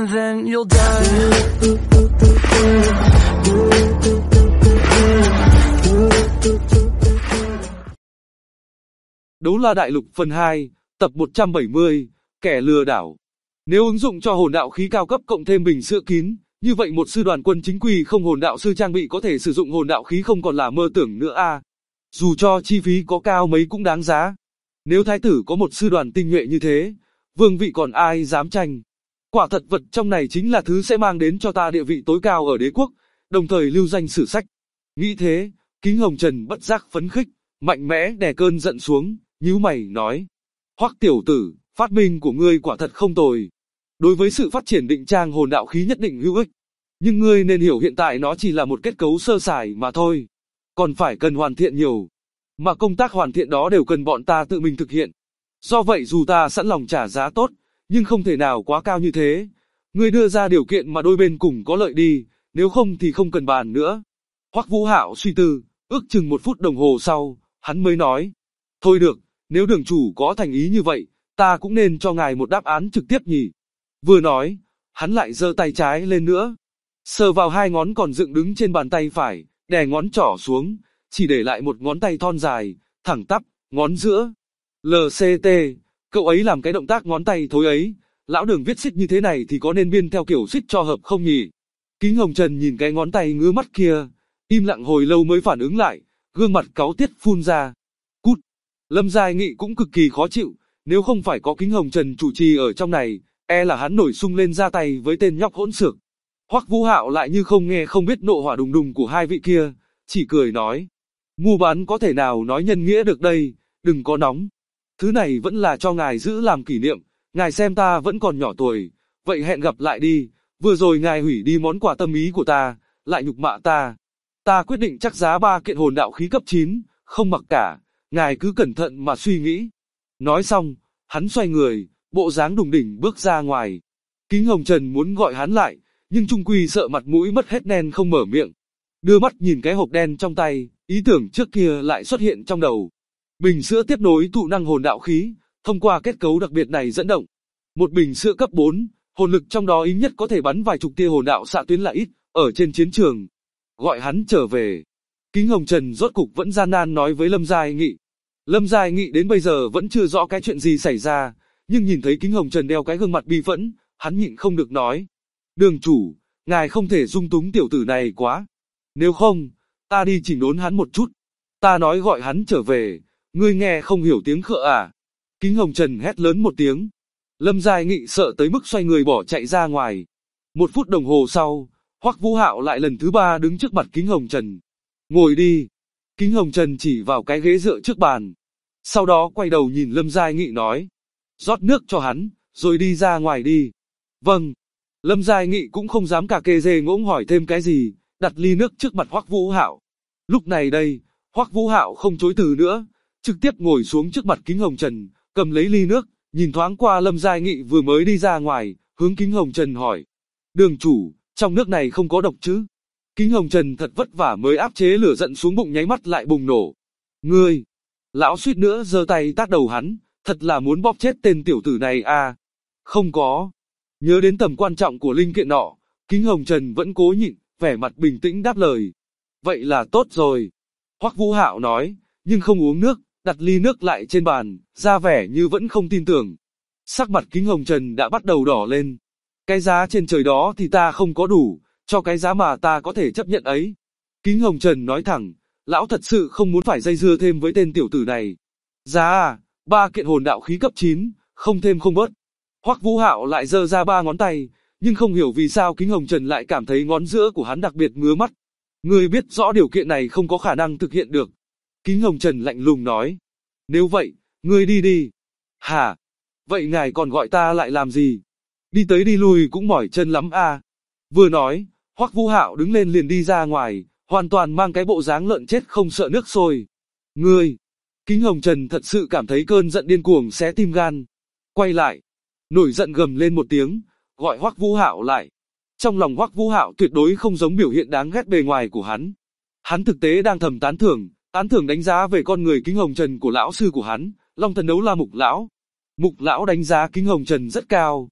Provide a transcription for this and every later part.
and then you'll die. Đấu La Đại Lục phần 2, tập 170, kẻ lừa đảo. Nếu ứng dụng cho hồn đạo khí cao cấp cộng thêm bình sữa kín, như vậy một sư đoàn quân chính quy không hồn đạo sư trang bị có thể sử dụng hồn đạo khí không còn là mơ tưởng nữa a. Dù cho chi phí có cao mấy cũng đáng giá. Nếu thái tử có một sư đoàn tinh nhuệ như thế, vương vị còn ai dám tranh. Quả thật vật trong này chính là thứ sẽ mang đến cho ta địa vị tối cao ở đế quốc, đồng thời lưu danh sử sách. Nghĩ thế, Kính Hồng Trần bất giác phấn khích, mạnh mẽ đè cơn giận xuống, nhíu mày nói: Hoắc tiểu tử, phát minh của ngươi quả thật không tồi. Đối với sự phát triển định trang hồn đạo khí nhất định hữu ích. Nhưng ngươi nên hiểu hiện tại nó chỉ là một kết cấu sơ sài mà thôi. Còn phải cần hoàn thiện nhiều. Mà công tác hoàn thiện đó đều cần bọn ta tự mình thực hiện. Do vậy dù ta sẵn lòng trả giá tốt, nhưng không thể nào quá cao như thế. Ngươi đưa ra điều kiện mà đôi bên cùng có lợi đi, nếu không thì không cần bàn nữa. Hoắc Vũ Hạo suy tư, ước chừng 1 phút đồng hồ sau, hắn mới nói: Thôi được, nếu đường chủ có thành ý như vậy, ta cũng nên cho ngài một đáp án trực tiếp nhỉ. Vừa nói, hắn lại giơ tay trái lên nữa, sờ vào 2 ngón còn dựng đứng trên bàn tay phải, đè ngón trỏ xuống, chỉ để lại một ngón tay thon dài, thẳng tắp, ngón giữa. LCT, cậu ấy làm cái động tác ngón tay thối ấy, lão Đường viết xích như thế này thì có nên biên theo kiểu xích cho hợp không nhỉ? Kính Hồng Trần nhìn cái ngón tay ngứa mắt kia, im lặng hồi lâu mới phản ứng lại, gương mặt cáu tiết phun ra: Cút! Lâm Giai Nghị cũng cực kỳ khó chịu, nếu không phải có Kính Hồng Trần chủ trì ở trong này, e là hắn nổi sung lên ra tay với tên nhóc hỗn xược. Hoắc Vũ Hạo lại như không nghe không biết nộ hỏa đùng đùng của hai vị kia, chỉ cười nói: Mua bán có thể nào nói nhân nghĩa được đây, đừng có nóng. Thứ này vẫn là cho ngài giữ làm kỷ niệm, ngài xem ta vẫn còn nhỏ tuổi, vậy hẹn gặp lại đi, vừa rồi ngài hủy đi món quà tâm ý của ta, lại nhục mạ ta. Ta quyết định chắc giá 3 kiện hồn đạo khí cấp 9, không mặc cả, ngài cứ cẩn thận mà suy nghĩ. Nói xong, hắn xoay người, bộ dáng đùng đỉnh bước ra ngoài. Kính Hồng Trần muốn gọi hắn lại, nhưng trung quy sợ mặt mũi mất hết nên không mở miệng. Đưa mắt nhìn cái hộp đen trong tay, ý tưởng trước kia lại xuất hiện trong đầu. Bình sữa tiếp nối tụ năng hồn đạo khí, thông qua kết cấu đặc biệt này dẫn động. Một bình sữa cấp 4, hồn lực trong đó ít nhất có thể bắn vài chục tia hồn đạo xạ tuyến là ít, ở trên chiến trường. Gọi hắn trở về. Kính Hồng Trần rốt cục vẫn gian nan nói với Lâm Giai Nghị. Lâm Giai Nghị đến bây giờ vẫn chưa rõ cái chuyện gì xảy ra, nhưng nhìn thấy Kính Hồng Trần đeo cái gương mặt bi phẫn, hắn nhịn không được nói: Đường chủ, ngài không thể dung túng tiểu tử này quá. Nếu không, ta đi chỉnh đốn hắn một chút. Ta nói gọi hắn trở về, ngươi nghe không hiểu tiếng khợ à? Kính Hồng Trần hét lớn một tiếng. Lâm Giai Nghị sợ tới mức xoay người bỏ chạy ra ngoài. 1 phút đồng hồ sau, Hoắc Vũ Hạo lại lần thứ 3 đứng trước mặt Kính Hồng Trần. Ngồi đi. Kính Hồng Trần chỉ vào cái ghế dựa trước bàn. Sau đó quay đầu nhìn Lâm Giai Nghị nói: Rót nước cho hắn, rồi đi ra ngoài đi. Vâng. Lâm Giai Nghị cũng không dám cà kê dê ngỗng hỏi thêm cái gì, đặt ly nước trước mặt Hoắc Vũ Hạo. Lúc này đây, Hoắc Vũ Hạo không chối từ nữa, trực tiếp ngồi xuống trước mặt Kính Hồng Trần, cầm lấy ly nước, nhìn thoáng qua Lâm Giai Nghị vừa mới đi ra ngoài, hướng Kính Hồng Trần hỏi: Đường chủ, trong nước này không có độc chứ? Kính Hồng Trần thật vất vả mới áp chế lửa giận xuống bụng, nháy mắt lại bùng nổ. Ngươi! Lão suýt nữa giơ tay tát đầu hắn, thật là muốn bóp chết tên tiểu tử này à? Không có. Nhớ đến tầm quan trọng của linh kiện nọ, Kính Hồng Trần vẫn cố nhịn, vẻ mặt bình tĩnh đáp lời. Vậy là tốt rồi. Hoắc Vũ Hạo nói, nhưng không uống nước, đặt ly nước lại trên bàn, ra vẻ như vẫn không tin tưởng. Sắc mặt Kính Hồng Trần đã bắt đầu đỏ lên. Cái giá trên trời đó thì ta không có đủ, cho cái giá mà ta có thể chấp nhận ấy. Kính Hồng Trần nói thẳng, lão thật sự không muốn phải dây dưa thêm với tên tiểu tử này. Giá à, 3 kiện hồn đạo khí cấp 9, không thêm không bớt. Hoắc Vũ Hạo lại giơ ra 3 ngón tay, nhưng không hiểu vì sao Kính Hồng Trần lại cảm thấy ngón giữa của hắn đặc biệt ngứa mắt. Ngươi biết rõ điều kiện này không có khả năng thực hiện được. Kính Hồng Trần lạnh lùng nói. Nếu vậy, ngươi đi đi. Hả? Vậy ngài còn gọi ta lại làm gì? Đi tới đi lui cũng mỏi chân lắm à? Vừa nói, Hoắc Vũ Hạo đứng lên liền đi ra ngoài, hoàn toàn mang cái bộ dáng lợn chết không sợ nước sôi. Ngươi! Kính Hồng Trần thật sự cảm thấy cơn giận điên cuồng xé tim gan. Quay lại, nổi giận gầm lên một tiếng, gọi Hoắc Vũ Hạo lại. Trong lòng Hoắc Vũ Hạo tuyệt đối không giống biểu hiện đáng ghét bề ngoài của hắn. Hắn thực tế đang thầm tán thưởng đánh giá về con người Kính Hồng Trần của lão sư của hắn, Long Thần Đấu La Mục Lão. Mục Lão đánh giá Kính Hồng Trần rất cao.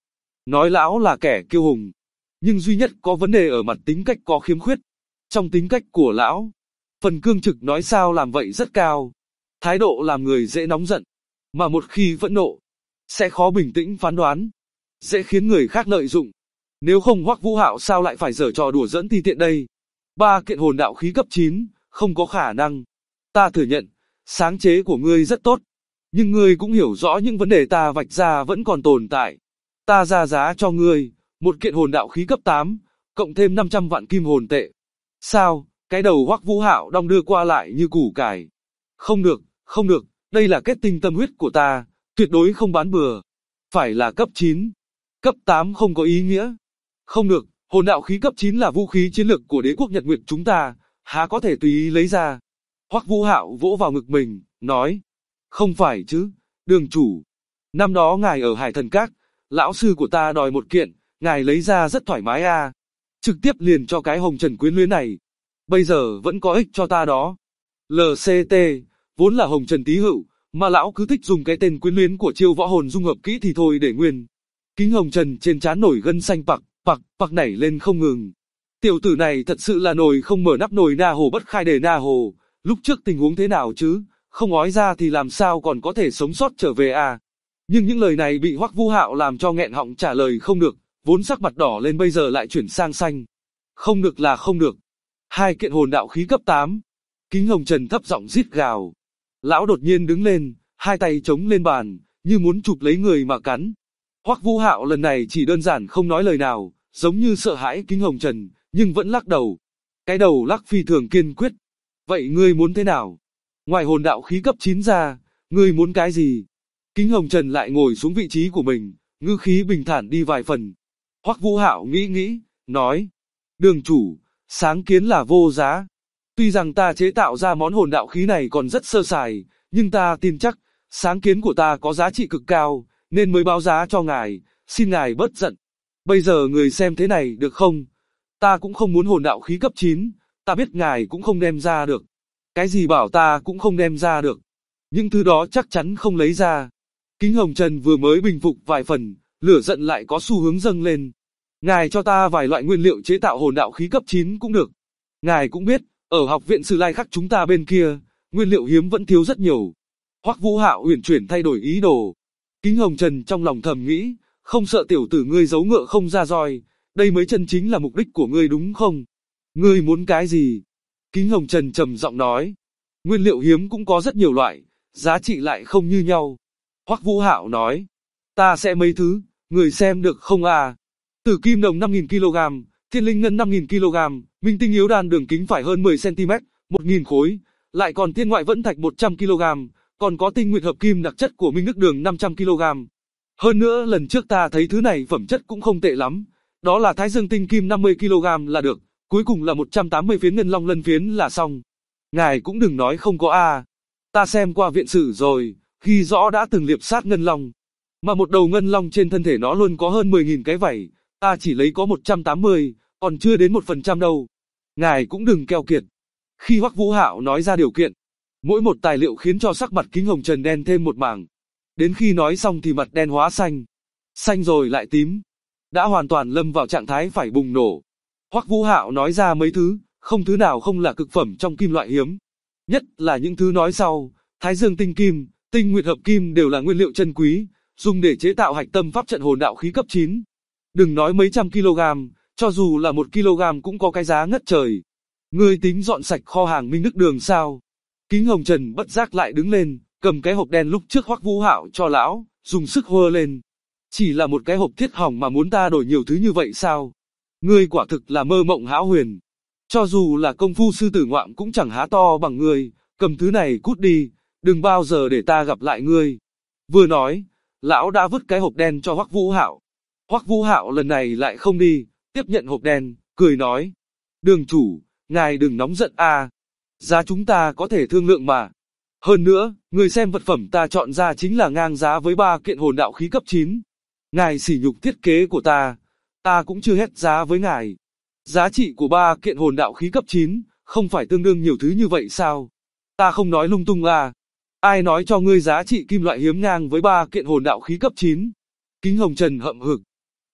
nói lão là kẻ kiêu hùng, nhưng duy nhất có vấn đề ở mặt tính cách có khiếm khuyết. Trong tính cách của lão, phần cương trực nói sao làm vậy rất cao, thái độ làm người dễ nóng giận, mà một khi phẫn nộ, sẽ khó bình tĩnh phán đoán, dễ khiến người khác lợi dụng. Nếu không Hoắc Vũ Hạo sao lại phải giở trò đùa giỡn ti tiện đây? 3 kiện hồn đạo khí cấp 9, không có khả năng. Ta thừa nhận, sáng chế của ngươi rất tốt, nhưng ngươi cũng hiểu rõ những vấn đề ta vạch ra vẫn còn tồn tại. Ta ra giá cho ngươi, một kiện hồn đạo khí cấp 8, cộng thêm 500 vạn kim hồn tệ. Sao? Cái đầu Hoắc Vũ Hạo đong đưa qua lại như củ cải. Không được, không được, đây là kết tinh tâm huyết của ta, tuyệt đối không bán bừa. Phải là cấp 9. Cấp 8 không có ý nghĩa. Không được, hồn đạo khí cấp 9 là vũ khí chiến lược của đế quốc Nhật Nguyệt chúng ta, há có thể tùy ý lấy ra. Hoắc Vũ Hạo vỗ vào ngực mình, nói. Không phải chứ, đường chủ. Năm đó ngài ở Hải Thần Các, lão sư của ta đòi một kiện, ngài lấy ra rất thoải mái à. Trực tiếp liền cho cái hồng trần quyến luyến này. Bây giờ vẫn có ích cho ta đó. LCT, vốn là hồng trần tý hữu, mà lão cứ thích dùng cái tên quyến luyến của chiêu võ hồn dung hợp kỹ thì thôi để nguyên. Kính hồng trần trên trán nổi gân xanh pặc nảy lên không ngừng. Tiểu tử này thật sự là nồi không mở nắp nồi na hồ bất khai đề na hồ. Lúc trước tình huống thế nào chứ, không ói ra thì làm sao còn có thể sống sót trở về à. Nhưng những lời này bị Hoắc Vũ Hạo làm cho nghẹn họng trả lời không được, vốn sắc mặt đỏ lên bây giờ lại chuyển sang xanh. Không được là không được. 2 kiện hồn đạo khí cấp 8. Kính hồng trần thấp giọng rít gào. Lão đột nhiên đứng lên, hai tay chống lên bàn, như muốn chụp lấy người mà cắn. Hoắc Vũ Hạo lần này chỉ đơn giản không nói lời nào, giống như sợ hãi kính hồng trần, nhưng vẫn lắc đầu. Cái đầu lắc phi thường kiên quyết. Vậy ngươi muốn thế nào? Ngoài hồn đạo khí cấp 9 ra, ngươi muốn cái gì? Kính hồng trần lại ngồi xuống vị trí của mình, ngữ khí bình thản đi vài phần. Hoắc Vũ Hạo nghĩ, nói. Đường chủ, sáng kiến là vô giá. Tuy rằng ta chế tạo ra món hồn đạo khí này còn rất sơ sài, nhưng ta tin chắc, sáng kiến của ta có giá trị cực cao, nên mới báo giá cho ngài, xin ngài bớt giận. Bây giờ người xem thế này được không? Ta cũng không muốn hồn đạo khí cấp 9, ta biết ngài cũng không đem ra được. Cái gì bảo ta cũng không đem ra được. Những thứ đó chắc chắn không lấy ra. Kính hồng trần vừa mới bình phục vài phần, lửa giận lại có xu hướng dâng lên. Ngài cho ta vài loại nguyên liệu chế tạo hồn đạo khí cấp 9 cũng được. Ngài cũng biết, ở học viện Sử Lai Khắc chúng ta bên kia, nguyên liệu hiếm vẫn thiếu rất nhiều. Hoắc Vũ Hạo uyển chuyển thay đổi ý đồ. Kính hồng trần trong lòng thầm nghĩ, không sợ tiểu tử ngươi giấu ngựa không ra roi, đây mới chân chính là mục đích của ngươi đúng không? Ngươi muốn cái gì? Kính hồng trần trầm giọng nói. Nguyên liệu hiếm cũng có rất nhiều loại, giá trị lại không như nhau. Hoắc Vũ Hạo nói. Ta sẽ mấy thứ, người xem được không à? Tử kim đồng 5.000 kg, thiên linh ngân 5.000 kg, minh tinh yếu đan đường kính phải hơn 10 cm, 1.000 khối, lại còn thiên ngoại vẫn thạch 100 kg, còn có tinh nguyệt hợp kim đặc chất của minh nước đường 500 kg. Hơn nữa lần trước ta thấy thứ này phẩm chất cũng không tệ lắm, đó là thái dương tinh kim 50 kg là được, cuối cùng là 180 phiến ngân long lân phiến là xong. Ngài cũng đừng nói không có a. Ta xem qua viện sử rồi, ghi rõ đã từng liệp sát ngân long. Mà một đầu ngân long trên thân thể nó luôn có hơn 10.000 cái vảy, ta chỉ lấy có 180, còn chưa đến 1% đâu. Ngài cũng đừng keo kiệt. Khi Hoắc Vũ Hạo nói ra điều kiện, mỗi một tài liệu khiến cho sắc mặt kính hồng trần đen thêm một mảng. Đến khi nói xong thì mặt đen hóa xanh. Xanh rồi lại tím. Đã hoàn toàn lâm vào trạng thái phải bùng nổ. Hoắc Vũ Hạo nói ra mấy thứ, không thứ nào không là cực phẩm trong kim loại hiếm. Nhất là những thứ nói sau, thái dương tinh kim, tinh nguyệt hợp kim đều là nguyên liệu chân quý, dùng để chế tạo hạch tâm pháp trận hồn đạo khí cấp 9. Đừng nói mấy trăm kg, cho dù là 1 kg cũng có cái giá ngất trời. Ngươi tính dọn sạch kho hàng Minh Đức Đường sao? Kính hồng trần bất giác lại đứng lên, cầm cái hộp đen lúc trước Hoắc Vũ Hạo cho lão, dùng sức hơ lên. Chỉ là một cái hộp thiết hỏng mà muốn ta đổi nhiều thứ như vậy sao? Ngươi quả thực là mơ mộng hão huyền. Cho dù là công phu sư tử ngoạm cũng chẳng há to bằng ngươi, cầm thứ này cút đi, đừng bao giờ để ta gặp lại ngươi. Vừa nói, lão đã vứt cái hộp đen cho Hoắc Vũ Hạo. Hoắc Vũ Hạo lần này lại không đi, tiếp nhận hộp đen, cười nói. Đường chủ, ngài đừng nóng giận a, giá chúng ta có thể thương lượng mà. Hơn nữa, người xem vật phẩm ta chọn ra chính là ngang giá với 3 kiện hồn đạo khí cấp 9. Ngài sỉ nhục thiết kế của ta cũng chưa hết giá với ngài. Giá trị của 3 kiện hồn đạo khí cấp 9, không phải tương đương nhiều thứ như vậy sao? Ta không nói lung tung à? Ai nói cho ngươi giá trị kim loại hiếm ngang với 3 kiện hồn đạo khí cấp 9? Kính hồng trần hậm hực.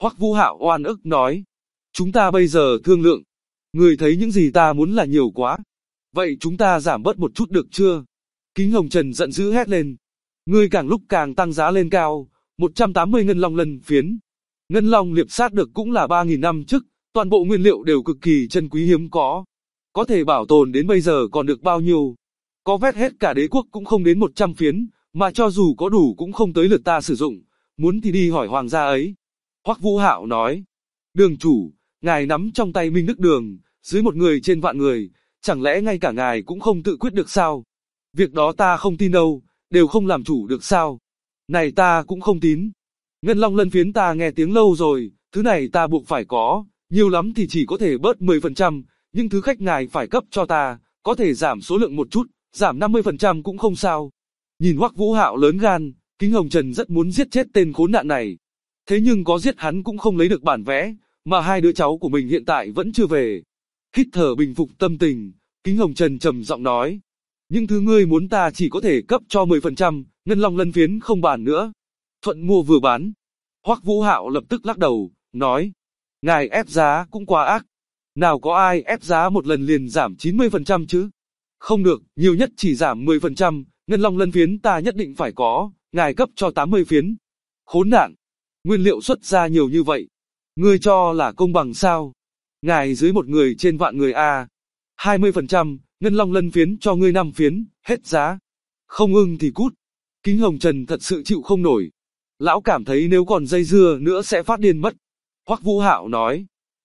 Hoắc Vũ Hạo oan ức nói, chúng ta bây giờ thương lượng. Người thấy những gì ta muốn là nhiều quá. Vậy chúng ta giảm bớt một chút được chưa? Kính Hồng Trần giận dữ hét lên. Ngươi càng lúc càng tăng giá lên cao, 180 ngân long lân phiến. Ngân long liệp sát được cũng là 3.000 năm trước, toàn bộ nguyên liệu đều cực kỳ chân quý hiếm có. Có thể bảo tồn đến bây giờ còn được bao nhiêu? Có vét hết cả đế quốc cũng không đến 100 phiến, mà cho dù có đủ cũng không tới lượt ta sử dụng, muốn thì đi hỏi hoàng gia ấy. Hoắc Vũ Hạo nói, đường chủ, ngài nắm trong tay Minh Đức Đường, dưới một người trên vạn người, chẳng lẽ ngay cả ngài cũng không tự quyết được sao? Việc đó ta không tin đâu, đều không làm chủ được sao? Này ta cũng không tín. Ngân long lân phiến ta nghe tiếng lâu rồi, thứ này ta buộc phải có, nhiều lắm thì chỉ có thể bớt 10%, nhưng thứ khách ngài phải cấp cho ta, có thể giảm số lượng một chút, giảm 50% cũng không sao. Nhìn Hoắc Vũ Hạo lớn gan, Kính Hồng Trần rất muốn giết chết tên khốn nạn này. Thế nhưng có giết hắn cũng không lấy được bản vẽ, mà hai đứa cháu của mình hiện tại vẫn chưa về. Hít thở bình phục tâm tình, Kính Hồng Trần trầm giọng nói, những thứ ngươi muốn ta chỉ có thể cấp cho 10%, ngân long lân phiến không bàn nữa. Thuận mua vừa bán. Hoắc Vũ Hạo lập tức lắc đầu, nói, ngài ép giá cũng quá ác. Nào có ai ép giá một lần liền giảm 90% chứ? Không được, nhiều nhất chỉ giảm 10%, ngân long lân phiến ta nhất định phải có, ngài cấp cho 80 phiến. Khốn nạn, nguyên liệu xuất ra nhiều như vậy, ngươi cho là công bằng sao? Ngài dưới một người trên vạn người a. 20%, ngân long lân phiến cho ngươi 5 phiến, hết giá. Không ưng thì cút. Kính Hồng Trần thật sự chịu không nổi. Lão cảm thấy nếu còn dây dưa nữa sẽ phát điên mất. Hoắc Vũ Hạo nói,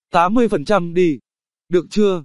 80% đi. Được chưa?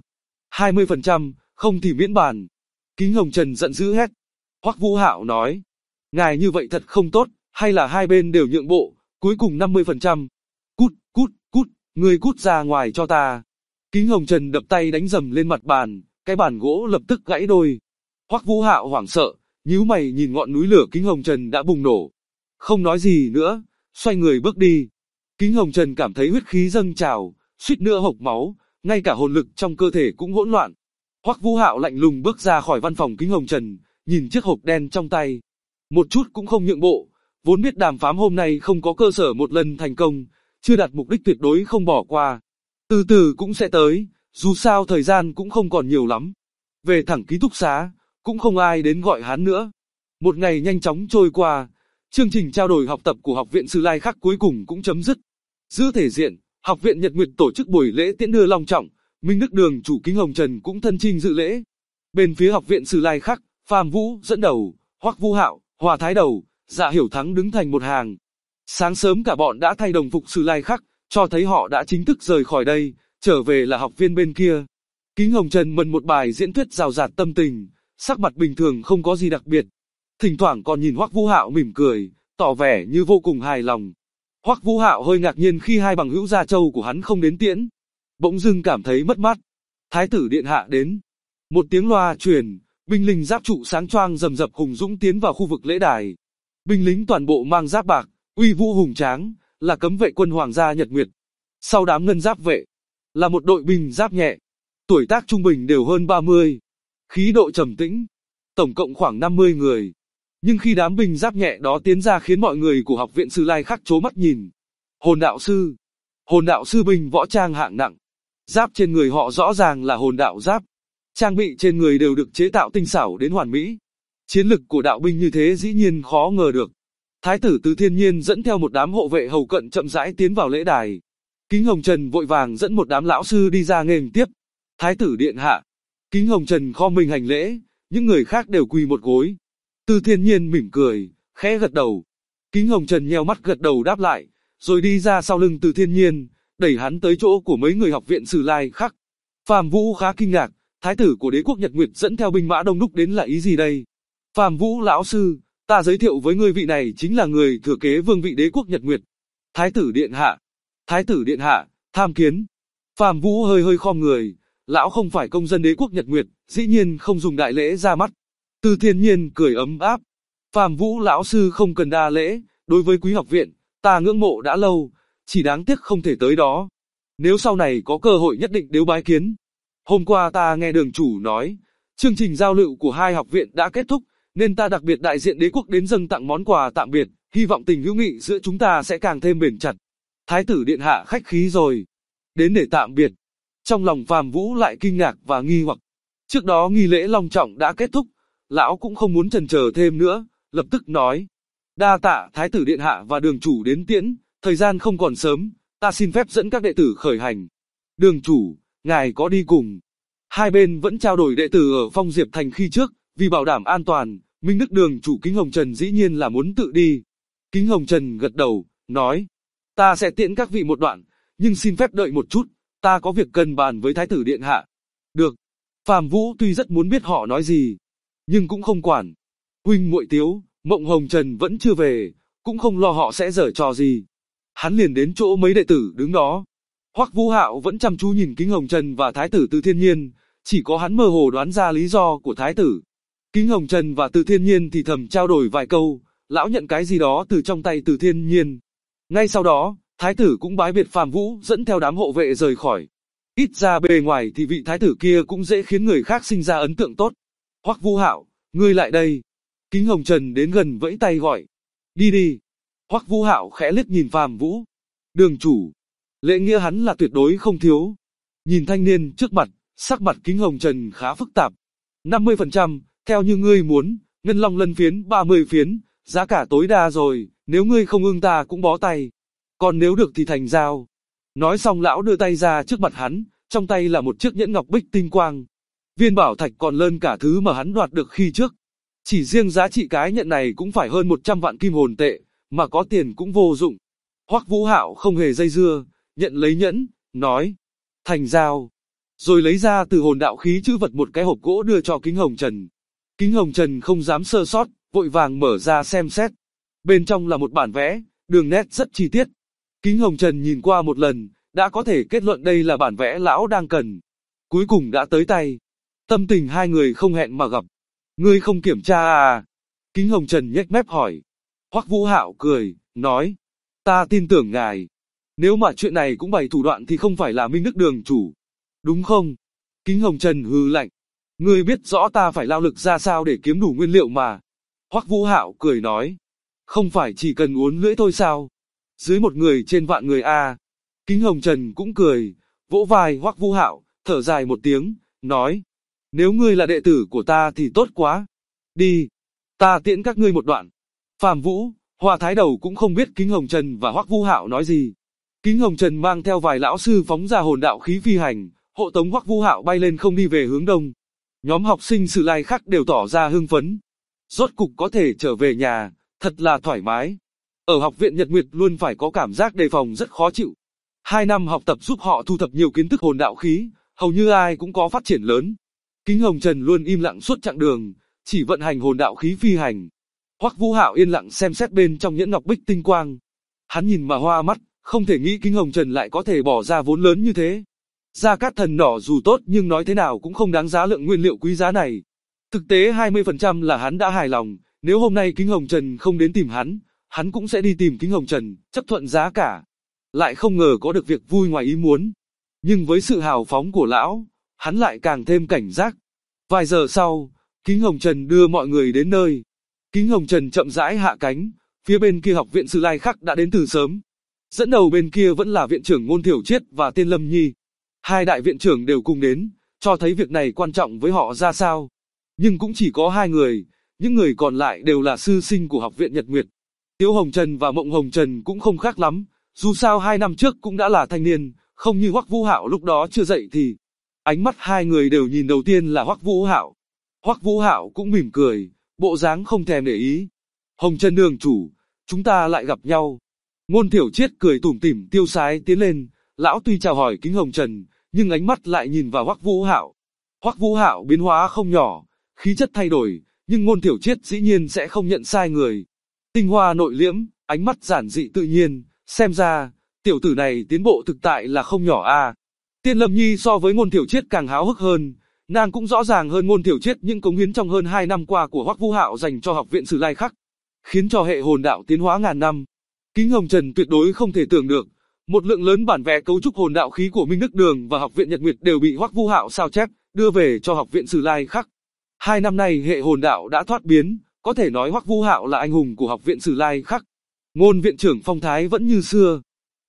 20%, không thì miễn bàn. Kính Hồng Trần giận dữ hét. Hoắc Vũ Hạo nói, ngài như vậy thật không tốt, hay là hai bên đều nhượng bộ, cuối cùng 50%. Cút, cút, cút, ngươi cút ra ngoài cho ta. Kính Hồng Trần đập tay đánh dầm lên mặt bàn, cái bàn gỗ lập tức gãy đôi. Hoắc Vũ Hạo hoảng sợ, nhíu mày nhìn ngọn núi lửa Kính Hồng Trần đã bùng nổ. Không nói gì nữa, xoay người bước đi. Kính Hồng Trần cảm thấy huyết khí dâng trào, suýt nữa hộc máu, ngay cả hồn lực trong cơ thể cũng hỗn loạn. Hoắc Vũ Hạo lạnh lùng bước ra khỏi văn phòng Kính Hồng Trần, nhìn chiếc hộp đen trong tay. Một chút cũng không nhượng bộ, vốn biết đàm phán hôm nay không có cơ sở một lần thành công, chưa đạt mục đích tuyệt đối không bỏ qua. Từ từ cũng sẽ tới, dù sao thời gian cũng không còn nhiều lắm. Về thẳng ký túc xá, cũng không ai đến gọi hắn nữa. Một ngày nhanh chóng trôi qua, chương trình trao đổi học tập của Học viện Sử Lai Khắc cuối cùng cũng chấm dứt. Giữ thể diện, Học viện Nhật Nguyệt tổ chức buổi lễ tiễn đưa long trọng, Minh Đức Đường chủ Kính Hồng Trần cũng thân chinh dự lễ. Bên phía Học viện Sử Lai Khắc, Phạm Vũ dẫn đầu, Hoắc Vũ Hạo, Hòa Thái đầu, Dạ Hiểu Thắng đứng thành một hàng. Sáng sớm cả bọn đã thay đồng phục Sử Lai Khắc, cho thấy họ đã chính thức rời khỏi đây, trở về là học viên bên kia. Kính Hồng Trần mần một bài diễn thuyết rào rạt tâm tình, sắc mặt bình thường không có gì đặc biệt. Thỉnh thoảng còn nhìn Hoắc Vũ Hạo mỉm cười, tỏ vẻ như vô cùng hài lòng. Hoắc Vũ Hạo hơi ngạc nhiên khi hai bằng hữu Gia Châu của hắn không đến tiễn. Bỗng dưng cảm thấy mất mát. Thái tử điện hạ đến. Một tiếng loa truyền, binh lính giáp trụ sáng choang rầm rập hùng dũng tiến vào khu vực lễ đài. Binh lính toàn bộ mang giáp bạc, uy vũ hùng tráng, là cấm vệ quân Hoàng gia Nhật Nguyệt. Sau đám ngân giáp vệ, là một đội binh giáp nhẹ. Tuổi tác trung bình đều hơn 30. Khí độ trầm tĩnh. Tổng cộng khoảng 50 người. Nhưng khi đám binh giáp nhẹ đó tiến ra khiến mọi người của Học viện Sử Lai Khắc trố mắt nhìn. Hồn đạo sư. Hồn đạo sư binh võ trang hạng nặng. Giáp trên người họ rõ ràng là hồn đạo giáp. Trang bị trên người đều được chế tạo tinh xảo đến hoàn mỹ. Chiến lực của đạo binh như thế dĩ nhiên khó ngờ được. Thái tử Từ Thiên Nhiên dẫn theo một đám hộ vệ hầu cận chậm rãi tiến vào lễ đài. Kính Hồng Trần vội vàng dẫn một đám lão sư đi ra nghênh tiếp. Thái tử điện hạ. Kính Hồng Trần khom mình hành lễ, những người khác đều quỳ một gối. Từ Thiên Nhiên mỉm cười, khẽ gật đầu. Kính Hồng Trần nheo mắt gật đầu đáp lại, rồi đi ra sau lưng Từ Thiên Nhiên, đẩy hắn tới chỗ của mấy người Học viện Sử Lai Khắc. Phạm Vũ khá kinh ngạc, thái tử của đế quốc Nhật Nguyệt dẫn theo binh mã đông đúc đến là ý gì đây? Phạm Vũ lão sư, ta giới thiệu với ngươi, vị này chính là người thừa kế vương vị đế quốc Nhật Nguyệt. Thái tử điện hạ. Thái tử điện hạ, tham kiến. Phạm Vũ hơi khom người, lão không phải công dân đế quốc Nhật Nguyệt, dĩ nhiên không dùng đại lễ ra mắt. Từ Thiên Nhiên cười ấm áp. Phạm Vũ lão sư không cần đa lễ, đối với quý học viện, ta ngưỡng mộ đã lâu, chỉ đáng tiếc không thể tới đó. Nếu sau này có cơ hội nhất định đến bái kiến. Hôm qua ta nghe đường chủ nói, chương trình giao lưu của hai học viện đã kết thúc, nên ta đặc biệt đại diện đế quốc đến dâng tặng món quà tạm biệt, hy vọng tình hữu nghị giữa chúng ta sẽ càng thêm bền chặt. Thái tử điện hạ khách khí rồi, đến để tạm biệt. Trong lòng Phàm Vũ lại kinh ngạc và nghi hoặc. Trước đó nghi lễ long trọng đã kết thúc, lão cũng không muốn chần chờ thêm nữa, lập tức nói: đa tạ Thái tử điện hạ và đường chủ đến tiễn, thời gian không còn sớm, ta xin phép dẫn các đệ tử khởi hành. Đường chủ, ngài có đi cùng? Hai bên vẫn trao đổi đệ tử ở Phong Diệp Thành khi trước, vì bảo đảm an toàn, Minh Đức đường chủ Kính Hồng Trần dĩ nhiên là muốn tự đi. Kính Hồng Trần gật đầu, nói: ta sẽ tiễn các vị một đoạn, nhưng xin phép đợi một chút, ta có việc cần bàn với Thái tử điện hạ. Được. Phàm Vũ tuy rất muốn biết họ nói gì, nhưng cũng không quản. Huynh muội Tiếu, Mộng Hồng Trần vẫn chưa về, cũng không lo họ sẽ giở trò gì. Hắn liền đến chỗ mấy đệ tử đứng đó. Hoắc Vũ Hạo vẫn chăm chú nhìn Kính Hồng Trần và Thái tử Từ Thiên Nhiên, chỉ có hắn mơ hồ đoán ra lý do của Thái tử. Kính Hồng Trần và Từ Thiên Nhiên thì thầm trao đổi vài câu, lão nhận cái gì đó từ trong tay Từ Thiên Nhiên. Ngay sau đó, Thái tử cũng bái biệt Phàm Vũ dẫn theo đám hộ vệ rời khỏi. Ít ra bề ngoài thì vị Thái tử kia cũng dễ khiến người khác sinh ra ấn tượng tốt. Hoắc Vũ Hạo, ngươi lại đây. Kính Hồng Trần đến gần vẫy tay gọi. Đi đi. Hoắc Vũ Hạo khẽ liếc nhìn Phàm Vũ. Đường chủ. Lễ nghĩa hắn là tuyệt đối không thiếu. Nhìn thanh niên trước mặt, sắc mặt Kính Hồng Trần khá phức tạp. 50%, theo như ngươi muốn, Ngân Long Lân phiến 30 phiến, giá cả tối đa rồi, nếu ngươi không ưng ta cũng bó tay. Còn nếu được thì thành giao. Nói xong lão đưa tay ra trước mặt hắn, trong tay là một chiếc nhẫn ngọc bích tinh quang. Viên bảo thạch còn lớn cả thứ mà hắn đoạt được khi trước. Chỉ riêng giá trị cái nhẫn này cũng phải hơn 100 vạn kim hồn tệ, mà có tiền cũng vô dụng. Hoắc Vũ Hạo không hề dây dưa, nhận lấy nhẫn, nói: thành giao. Rồi lấy ra từ hồn đạo khí chữ vật một cái hộp gỗ đưa cho Kính Hồng Trần. Kính Hồng Trần không dám sơ sót, vội vàng mở ra xem xét. Bên trong là một bản vẽ, đường nét rất chi tiết. Kính Hồng Trần nhìn qua một lần, đã có thể kết luận đây là bản vẽ lão đang cần. Cuối cùng đã tới tay. Tâm tình hai người không hẹn mà gặp. Ngươi không kiểm tra à? Kính Hồng Trần nhếch mép hỏi. Hoắc Vũ Hạo cười, nói: ta tin tưởng ngài. Nếu mà chuyện này cũng bày thủ đoạn thì không phải là Minh Đức đường chủ, đúng không? Kính Hồng Trần hừ lạnh. Ngươi biết rõ ta phải lao lực ra sao để kiếm đủ nguyên liệu mà. Hoắc Vũ Hạo cười nói: không phải chỉ cần uốn lưỡi thôi sao? Dưới một người trên vạn người a. Kính Hồng Trần cũng cười, vỗ vai Hoắc Vũ Hạo, thở dài một tiếng, nói: nếu ngươi là đệ tử của ta thì tốt quá. Đi, ta tiễn các ngươi một đoạn. Phàm Vũ, Hoa Thái Đầu cũng không biết Kính Hồng Trần và Hoắc Vũ Hạo nói gì. Kính Hồng Trần mang theo vài lão sư phóng ra hồn đạo khí phi hành, hộ tống Hoắc Vũ Hạo bay lên không đi về hướng đông. Nhóm học sinh Sử Lai Khắc đều tỏ ra hưng phấn. Rốt cục có thể trở về nhà, thật là thoải mái. Ở học viện Nhật Nguyệt luôn phải có cảm giác đề phòng rất khó chịu. 2 năm học tập giúp họ thu thập nhiều kiến thức hồn đạo khí, hầu như ai cũng có phát triển lớn. Kính Hồng Trần luôn im lặng suốt chặng đường, chỉ vận hành hồn đạo khí phi hành. Hoắc Vũ Hạo yên lặng xem xét bên trong nhẫn ngọc bích tinh quang. Hắn nhìn mà hoa mắt, không thể nghĩ Kính Hồng Trần lại có thể bỏ ra vốn lớn như thế. Gia Cát Thần nỏ dù tốt nhưng nói thế nào cũng không đáng giá lượng nguyên liệu quý giá này. Thực tế 20% là hắn đã hài lòng, nếu hôm nay Kính Hồng Trần không đến tìm hắn cũng sẽ đi tìm Kính Hồng Trần, chấp thuận giá cả. Lại không ngờ có được việc vui ngoài ý muốn. Nhưng với sự hào phóng của lão, hắn lại càng thêm cảnh giác. Vài giờ sau, Kính Hồng Trần đưa mọi người đến nơi. Kính Hồng Trần chậm rãi hạ cánh, phía bên kia học viện Sử Lai Khắc đã đến từ sớm. Dẫn đầu bên kia vẫn là viện trưởng Ngôn Thiểu Triết và Tiên Lâm Nhi. Hai đại viện trưởng đều cùng đến, cho thấy việc này quan trọng với họ ra sao. Nhưng cũng chỉ có 2 người, những người còn lại đều là sư sinh của học viện Nhật Nguyệt. Tiếu Hồng Trần và Mộng Hồng Trần cũng không khác lắm, dù sao 2 năm trước cũng đã là thanh niên, không như Hoắc Vũ Hạo lúc đó chưa dậy thì. Ánh mắt 2 người đều nhìn đầu tiên là Hoắc Vũ Hạo. Hoắc Vũ Hạo cũng mỉm cười, bộ dáng không thèm để ý. Hồng Trần đường chủ, chúng ta lại gặp nhau. Ngôn Thiểu Triết cười tủm tỉm tiêu sái tiến lên, lão tuy chào hỏi Kính Hồng Trần, nhưng ánh mắt lại nhìn vào Hoắc Vũ Hạo. Hoắc Vũ Hạo biến hóa không nhỏ, khí chất thay đổi, nhưng Ngôn Thiểu Triết dĩ nhiên sẽ không nhận sai người. Tinh hoa nội liễm, ánh mắt giản dị tự nhiên, xem ra, tiểu tử này tiến bộ thực tại là không nhỏ a. Tiên Lâm Nhi so với Ngôn Thiểu Triết càng háo hức hơn, nàng cũng rõ ràng hơn Ngôn Thiểu Triết những cống hiến trong hơn 2 năm qua của Hoắc Vũ Hạo dành cho học viện Sử Lai Khắc, khiến cho hệ hồn đạo tiến hóa ngàn năm. Kính Hồng Trần tuyệt đối không thể tưởng được, một lượng lớn bản vẽ cấu trúc hồn đạo khí của Minh Đức Đường và học viện Nhật Nguyệt đều bị Hoắc Vũ Hạo sao chép, đưa về cho học viện Sử Lai Khắc. 2 năm nay hệ hồn đạo đã thoát biến, có thể nói Hoắc Vũ Hạo là anh hùng của học viện Sử Lai Khắc. Ngôn viện trưởng phong thái vẫn như xưa.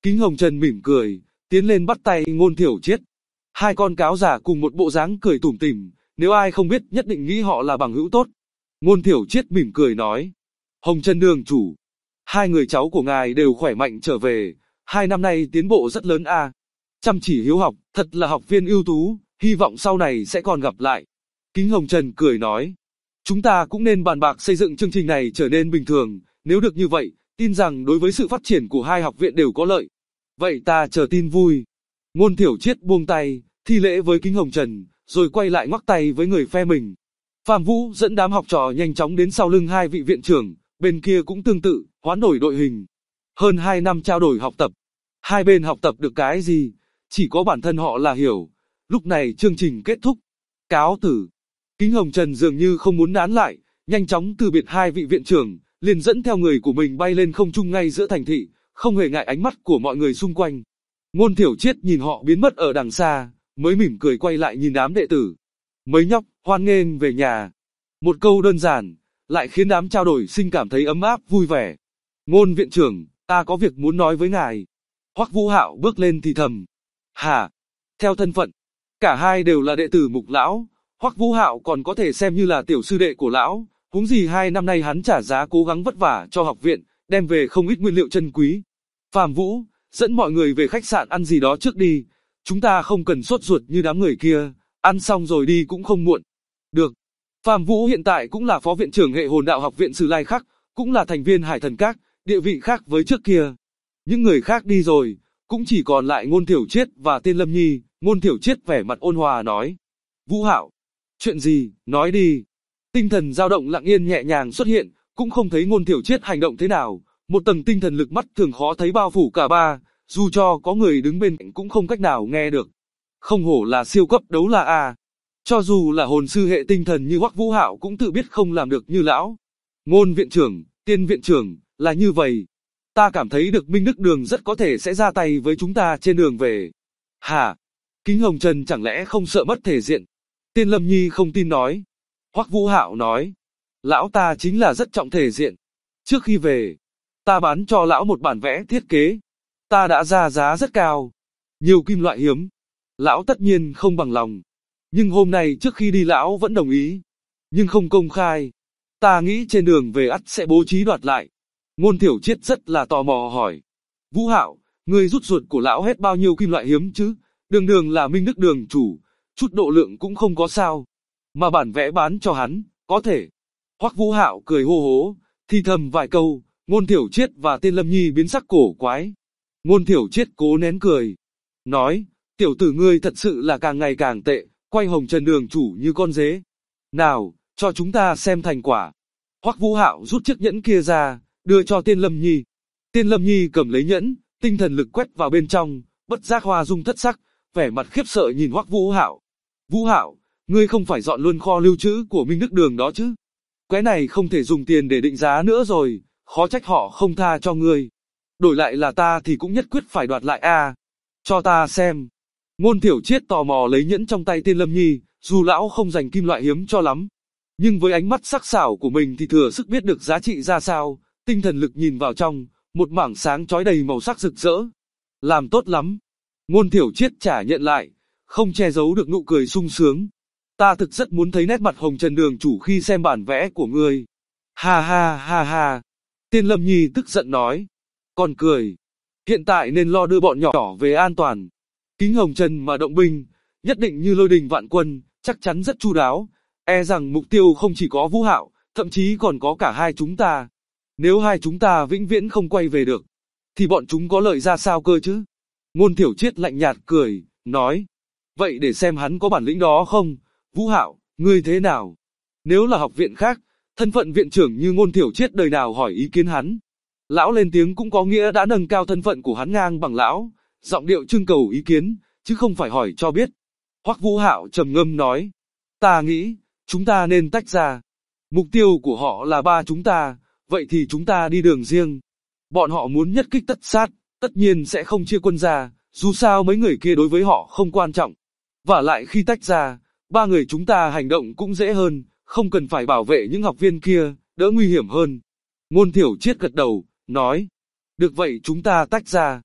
Kính Hồng Trần mỉm cười, tiến lên bắt tay Ngôn Thiểu Triết. Hai con cáo giả cùng một bộ dáng cười tủm tỉm, nếu ai không biết nhất định nghĩ họ là bằng hữu tốt. Ngôn Thiểu Triết mỉm cười nói, Hồng Trần đường chủ, hai người cháu của ngài đều khỏe mạnh trở về, 2 năm nay tiến bộ rất lớn a. Chăm chỉ hiếu học, thật là học viên ưu tú, hy vọng sau này sẽ còn gặp lại. Kính Hồng Trần cười nói, chúng ta cũng nên bàn bạc xây dựng chương trình này trở nên bình thường, nếu được như vậy, tin rằng đối với sự phát triển của hai học viện đều có lợi. Vậy ta chờ tin vui. Ngôn Thiểu Triết buông tay, thi lễ với Kính Hồng Trần, rồi quay lại ngoắc tay với người phe mình. Phạm Vũ dẫn đám học trò nhanh chóng đến sau lưng hai vị viện trưởng, bên kia cũng tương tự, hoán đổi đội hình. Hơn 2 năm trao đổi học tập. Hai bên học tập được cái gì, chỉ có bản thân họ là hiểu. Lúc này chương trình kết thúc. Cáo tử. Kính Hồng Trần dường như không muốn nán lại, nhanh chóng từ biệt hai vị viện trưởng, liền dẫn theo người của mình bay lên không trung ngay giữa thành thị, không hề ngại ánh mắt của mọi người xung quanh. Ngôn Thiểu Triết nhìn họ biến mất ở đằng xa, mới mỉm cười quay lại nhìn đám đệ tử. Mấy nhóc, hoan nghênh về nhà. Một câu đơn giản, lại khiến đám trao đổi sinh cảm thấy ấm áp vui vẻ. Ngôn viện trưởng, ta có việc muốn nói với ngài. Hoắc Vũ Hạo bước lên thì thầm. Hả? Theo thân phận, cả hai đều là đệ tử Mục lão, Hoắc Vũ Hạo còn có thể xem như là tiểu sư đệ của lão, huống gì 2 năm nay hắn trả giá cố gắng vất vả cho học viện, đem về không ít nguyên liệu chân quý. Phạm Vũ, dẫn mọi người về khách sạn ăn gì đó trước đi, chúng ta không cần sốt ruột như đám người kia, ăn xong rồi đi cũng không muộn. Được. Phạm Vũ hiện tại cũng là phó viện trưởng hệ hồn đạo học viện Sử Lai Khắc, cũng là thành viên Hải Thần Các, địa vị khác với trước kia. Những người khác đi rồi, cũng chỉ còn lại Ngôn Thiểu Triết và Tiên Lâm Nhi. Ngôn Thiểu Triết vẻ mặt ôn hòa nói. Vũ Hạo, chuyện gì, nói đi. Tinh thần dao động lặng yên nhẹ nhàng xuất hiện, cũng không thấy Ngôn Thiểu Triết hành động thế nào. Một tầng tinh thần lực mắt thường khó thấy bao phủ cả ba, dù cho có người đứng bên cạnh cũng không cách nào nghe được. Không hổ là siêu cấp đấu la A. Cho dù là hồn sư hệ tinh thần như Hoắc Vũ Hạo cũng tự biết không làm được như lão. Ngôn viện trưởng, Tiên viện trưởng, là như vậy. Ta cảm thấy được Minh Đức Đường rất có thể sẽ ra tay với chúng ta trên đường về. Hả? Kính Hồng Trần chẳng lẽ không sợ mất thể diện? Tiên Lâm Nhi không tin nói. Hoắc Vũ Hạo nói. Lão ta chính là rất trọng thể diện. Trước khi về, ta bán cho lão một bản vẽ thiết kế. Ta đã ra giá rất cao. Nhiều kim loại hiếm. Lão tất nhiên không bằng lòng. Nhưng hôm nay trước khi đi lão vẫn đồng ý. Nhưng không công khai. Ta nghĩ trên đường về ắt sẽ bố trí đoạt lại. Ngôn Thiểu Triết rất là tò mò hỏi. Vũ Hạo, ngươi rút ruột của lão hết bao nhiêu kim loại hiếm chứ? Đường đường là Minh Đức Đường chủ. Chút độ lượng cũng không có sao. Mà bản vẽ bán cho hắn, có thể. Hoắc Vũ Hạo cười hô hố, thì thầm vài câu. Ngôn Thiểu Triết và Tiên Lâm Nhi biến sắc cổ quái. Ngôn Thiểu Triết cố nén cười. Nói, tiểu tử ngươi thật sự là càng ngày càng tệ, quay Hồng Trần đường chủ như con dế. Nào, cho chúng ta xem thành quả. Hoắc Vũ Hạo rút chiếc nhẫn kia ra, đưa cho Tiên Lâm Nhi. Tiên Lâm Nhi cầm lấy nhẫn, tinh thần lực quét vào bên trong, bất giác hoa dung thất sắc, vẻ mặt khiếp sợ nhìn Hoắc Vũ Hạo. Vũ Hạo, ngươi không phải dọn luôn kho lưu trữ của Minh Đức Đường đó chứ? Cái này không thể dùng tiền để định giá nữa rồi, khó trách họ không tha cho ngươi. Đổi lại là ta thì cũng nhất quyết phải đoạt lại a. Cho ta xem. Ngôn Thiểu Triết tò mò lấy nhẫn trong tay Tiên Lâm Nhi, dù lão không dành kim loại hiếm cho lắm. Nhưng với ánh mắt sắc sảo của mình thì thừa sức biết được giá trị ra sao, tinh thần lực nhìn vào trong, một mảng sáng chói đầy màu sắc rực rỡ. Làm tốt lắm. Ngôn Thiểu Triết trả nhận lại, không che giấu được nụ cười sung sướng. Ta thực rất muốn thấy nét mặt Hồng Trần đường chủ khi xem bản vẽ của ngươi. Ha ha ha ha. Tiên Lâm Nhi tức giận nói. Còn cười. Hiện tại nên lo đưa bọn nhỏ về an toàn. Kính Hồng Trần mà động binh, nhất định như lôi đình vạn quân, chắc chắn rất chu đáo. E rằng mục tiêu không chỉ có Vũ Hạo, thậm chí còn có cả hai chúng ta. Nếu hai chúng ta vĩnh viễn không quay về được, thì bọn chúng có lợi ra sao cơ chứ? Ngôn Thiểu Triết lạnh nhạt cười, nói. Vậy để xem hắn có bản lĩnh đó không? Vũ Hạo, ngươi thế nào? Nếu là học viện khác, thân phận viện trưởng như Ngôn Thiểu Triết đời nào hỏi ý kiến hắn. Lão lên tiếng cũng có nghĩa đã nâng cao thân phận của hắn ngang bằng lão, giọng điệu trưng cầu ý kiến, chứ không phải hỏi cho biết. Hoắc Vũ Hạo trầm ngâm nói. Ta nghĩ, chúng ta nên tách ra. Mục tiêu của họ là ba chúng ta, vậy thì chúng ta đi đường riêng. Bọn họ muốn nhất kích tất sát, tất nhiên sẽ không chia quân ra, dù sao mấy người kia đối với họ không quan trọng. Và lại khi tách ra, ba người chúng ta hành động cũng dễ hơn, không cần phải bảo vệ những học viên kia, đỡ nguy hiểm hơn. Ngôn Thiểu Triết gật đầu, nói. Được vậy chúng ta tách ra.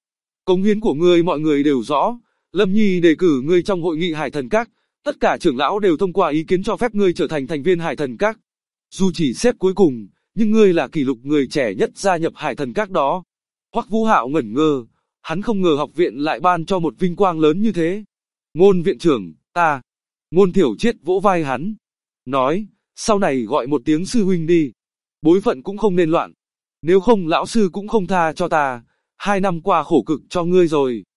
Cống hiến của ngươi mọi người đều rõ. Lâm Nhi đề cử ngươi trong hội nghị Hải Thần Các, tất cả trưởng lão đều thông qua ý kiến cho phép ngươi trở thành thành viên Hải Thần Các. Dù chỉ xếp cuối cùng, nhưng ngươi là kỷ lục người trẻ nhất gia nhập Hải Thần Các đó. Hoắc Vũ Hạo ngẩn ngơ, hắn không ngờ học viện lại ban cho một vinh quang lớn như thế. Ngôn viện trưởng, ta. Ngôn Thiểu Triết vỗ vai hắn, nói, sau này gọi một tiếng sư huynh đi. Bối phận cũng không nên loạn. Nếu không lão sư cũng không tha cho ta. 2 năm qua khổ cực cho ngươi rồi.